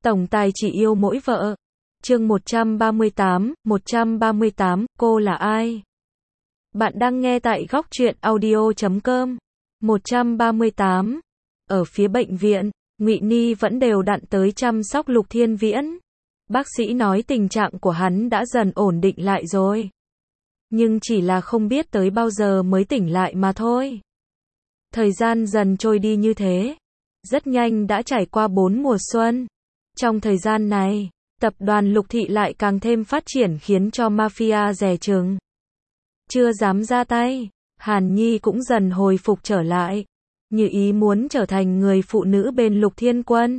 Tổng tài chỉ yêu mỗi vợ. Chương 138, cô là ai? Bạn đang nghe tại góc truyện audio.com. 138. Ở phía bệnh viện, Ngụy Ni vẫn đều đặn tới chăm sóc Lục Thiên Viễn. Bác sĩ nói tình trạng của hắn đã dần ổn định lại rồi. Nhưng chỉ là không biết tới bao giờ mới tỉnh lại mà thôi. Thời gian dần trôi đi như thế. Rất nhanh đã trải qua 4 mùa xuân. Trong thời gian này, tập đoàn Lục Thị lại càng thêm phát triển khiến cho mafia dè chừng. Chưa dám ra tay, Hàn Nhi cũng dần hồi phục trở lại. Như ý muốn trở thành người phụ nữ bên Lục Thiên Quân.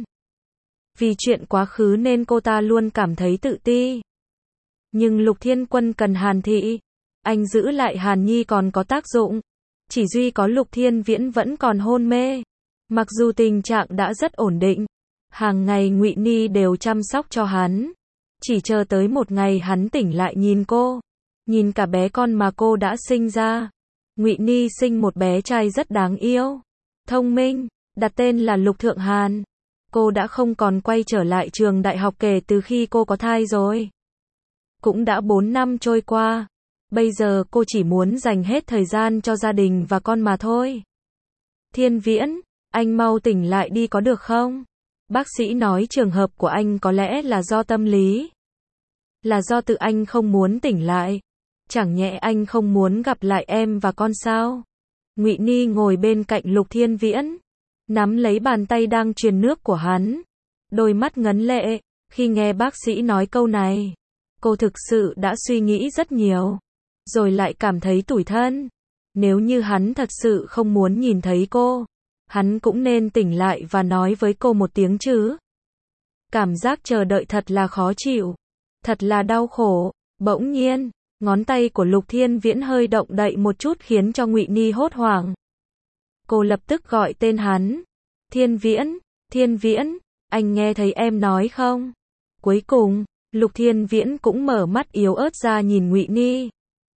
Vì chuyện quá khứ nên cô ta luôn cảm thấy tự ti. Nhưng Lục Thiên Quân cần Hàn Thị. Anh giữ lại Hàn Nhi còn có tác dụng. Chỉ duy có Lục Thiên Viễn vẫn còn hôn mê. Mặc dù tình trạng đã rất ổn định. Hàng ngày Ngụy Ni đều chăm sóc cho hắn. Chỉ chờ tới một ngày hắn tỉnh lại nhìn cô. Nhìn cả bé con mà cô đã sinh ra. Ngụy Ni sinh một bé trai rất đáng yêu. Thông minh, đặt tên là Lục Thượng Hàn. Cô đã không còn quay trở lại trường đại học kể từ khi cô có thai rồi. Cũng đã 4 năm trôi qua. Bây giờ cô chỉ muốn dành hết thời gian cho gia đình và con mà thôi. Thiên Viễn, anh mau tỉnh lại đi có được không? Bác sĩ nói trường hợp của anh có lẽ là do tâm lý. Là do tự anh không muốn tỉnh lại. Chẳng nhẽ anh không muốn gặp lại em và con sao? Ngụy Ni ngồi bên cạnh Lục Thiên Viễn. Nắm lấy bàn tay đang truyền nước của hắn. Đôi mắt ngấn lệ. Khi nghe bác sĩ nói câu này. Cô thực sự đã suy nghĩ rất nhiều. Rồi lại cảm thấy tủi thân. Nếu như hắn thật sự không muốn nhìn thấy cô. Hắn cũng nên tỉnh lại và nói với cô một tiếng chứ. Cảm giác chờ đợi thật là khó chịu. Thật là đau khổ. Bỗng nhiên, ngón tay của Lục Thiên Viễn hơi động đậy một chút khiến cho Ngụy Ni hốt hoảng. Cô lập tức gọi tên hắn. Thiên Viễn, anh nghe thấy em nói không? Cuối cùng, Lục Thiên Viễn cũng mở mắt yếu ớt ra nhìn Ngụy Ni.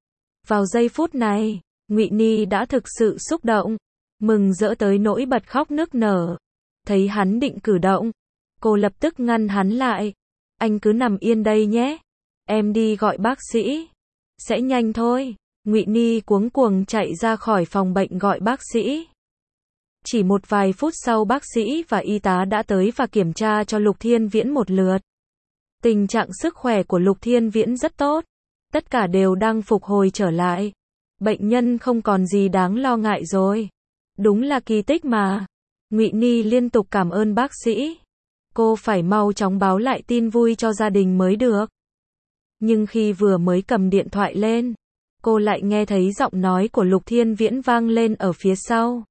Vào giây phút này, Ngụy Ni đã thực sự xúc động. Mừng rỡ tới nỗi bật khóc nức nở. Thấy hắn định cử động. Cô lập tức ngăn hắn lại. Anh cứ nằm yên đây nhé. Em đi gọi bác sĩ. Sẽ nhanh thôi. Ngụy Ni cuống cuồng chạy ra khỏi phòng bệnh gọi bác sĩ. Chỉ một vài phút sau bác sĩ và y tá đã tới và kiểm tra cho Lục Thiên Viễn một lượt. Tình trạng sức khỏe của Lục Thiên Viễn rất tốt. Tất cả đều đang phục hồi trở lại. Bệnh nhân không còn gì đáng lo ngại rồi. Đúng là kỳ tích mà. Ngụy Ni liên tục cảm ơn bác sĩ. Cô phải mau chóng báo lại tin vui cho gia đình mới được. Nhưng khi vừa mới cầm điện thoại lên, cô lại nghe thấy giọng nói của Lục Thiên Viễn vang lên ở phía sau.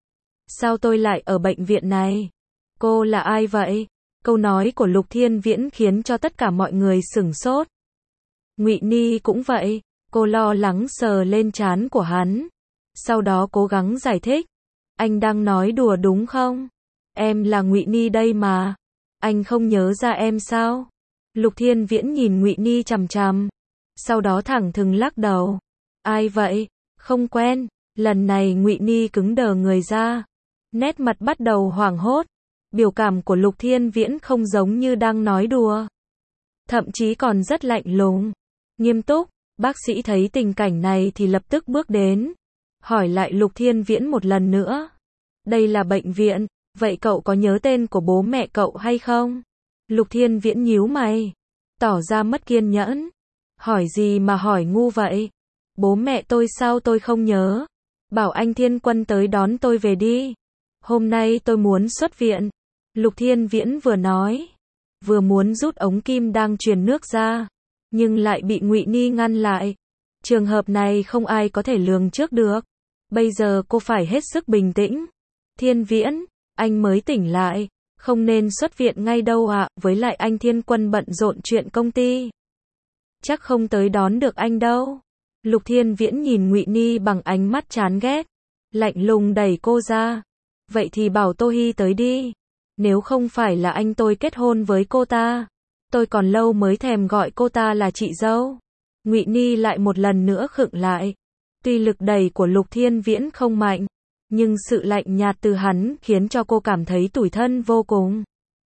Sao tôi lại ở bệnh viện này? Cô là ai vậy? Câu nói của Lục Thiên Viễn khiến cho tất cả mọi người sửng sốt. Ngụy Ni cũng vậy, cô lo lắng sờ lên trán của hắn. Sau đó cố gắng giải thích. Anh đang nói đùa đúng không? Em là Ngụy Ni đây mà. Anh không nhớ ra em sao? Lục Thiên Viễn nhìn Ngụy Ni chằm chằm. Sau đó thẳng thừng lắc đầu. Ai vậy? Không quen. Lần này Ngụy Ni cứng đờ người ra. Nét mặt bắt đầu hoảng hốt. Biểu cảm của Lục Thiên Viễn không giống như đang nói đùa. Thậm chí còn rất lạnh lùng. Nghiêm túc. Bác sĩ thấy tình cảnh này thì lập tức bước đến. Hỏi lại Lục Thiên Viễn một lần nữa. Đây là bệnh viện, vậy cậu có nhớ tên của bố mẹ cậu hay không? Lục Thiên Viễn nhíu mày, tỏ ra mất kiên nhẫn. Hỏi gì mà hỏi ngu vậy? Bố mẹ tôi sao tôi không nhớ? Bảo anh Thiên Quân tới đón tôi về đi. Hôm nay tôi muốn xuất viện. Lục Thiên Viễn vừa nói, vừa muốn rút ống kim đang truyền nước ra, nhưng lại bị Ngụy Ni ngăn lại. Trường hợp này không ai có thể lường trước được. Bây giờ cô phải hết sức bình tĩnh. Thiên Viễn, anh mới tỉnh lại, không nên xuất viện ngay đâu ạ, với lại anh Thiên Quân bận rộn chuyện công ty. Chắc không tới đón được anh đâu. Lục Thiên Viễn nhìn Ngụy Ni bằng ánh mắt chán ghét, lạnh lùng đẩy cô ra. Vậy thì bảo Tô Hi tới đi. Nếu không phải là anh tôi kết hôn với cô ta, tôi còn lâu mới thèm gọi cô ta là chị dâu. Ngụy Ni lại một lần nữa khựng lại. Tuy lực đẩy của Lục Thiên Viễn không mạnh, nhưng sự lạnh nhạt từ hắn khiến cho cô cảm thấy tủi thân vô cùng.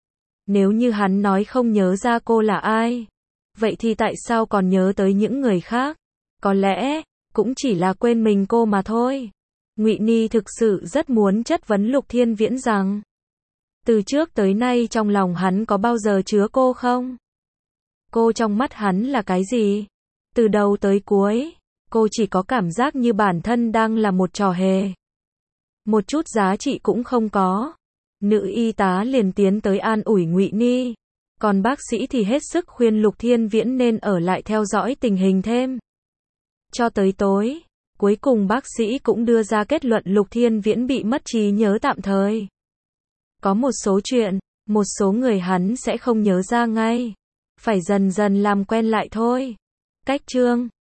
Nếu như hắn nói không nhớ ra cô là ai, vậy thì tại sao còn nhớ tới những người khác? Có lẽ, cũng chỉ là quên mình cô mà thôi. Ngụy Ni thực sự rất muốn chất vấn Lục Thiên Viễn rằng, từ trước tới nay trong lòng hắn có bao giờ chứa cô không? Cô trong mắt hắn là cái gì? Từ đầu tới cuối, cô chỉ có cảm giác như bản thân đang là một trò hề. Một chút giá trị cũng không có. Nữ y tá liền tiến tới an ủi Ngụy Ni. Còn bác sĩ thì hết sức khuyên Lục Thiên Viễn nên ở lại theo dõi tình hình thêm. Cho tới tối, cuối cùng bác sĩ cũng đưa ra kết luận Lục Thiên Viễn bị mất trí nhớ tạm thời. Có một số chuyện, một số người hắn sẽ không nhớ ra ngay. Phải dần dần làm quen lại thôi. Cách chương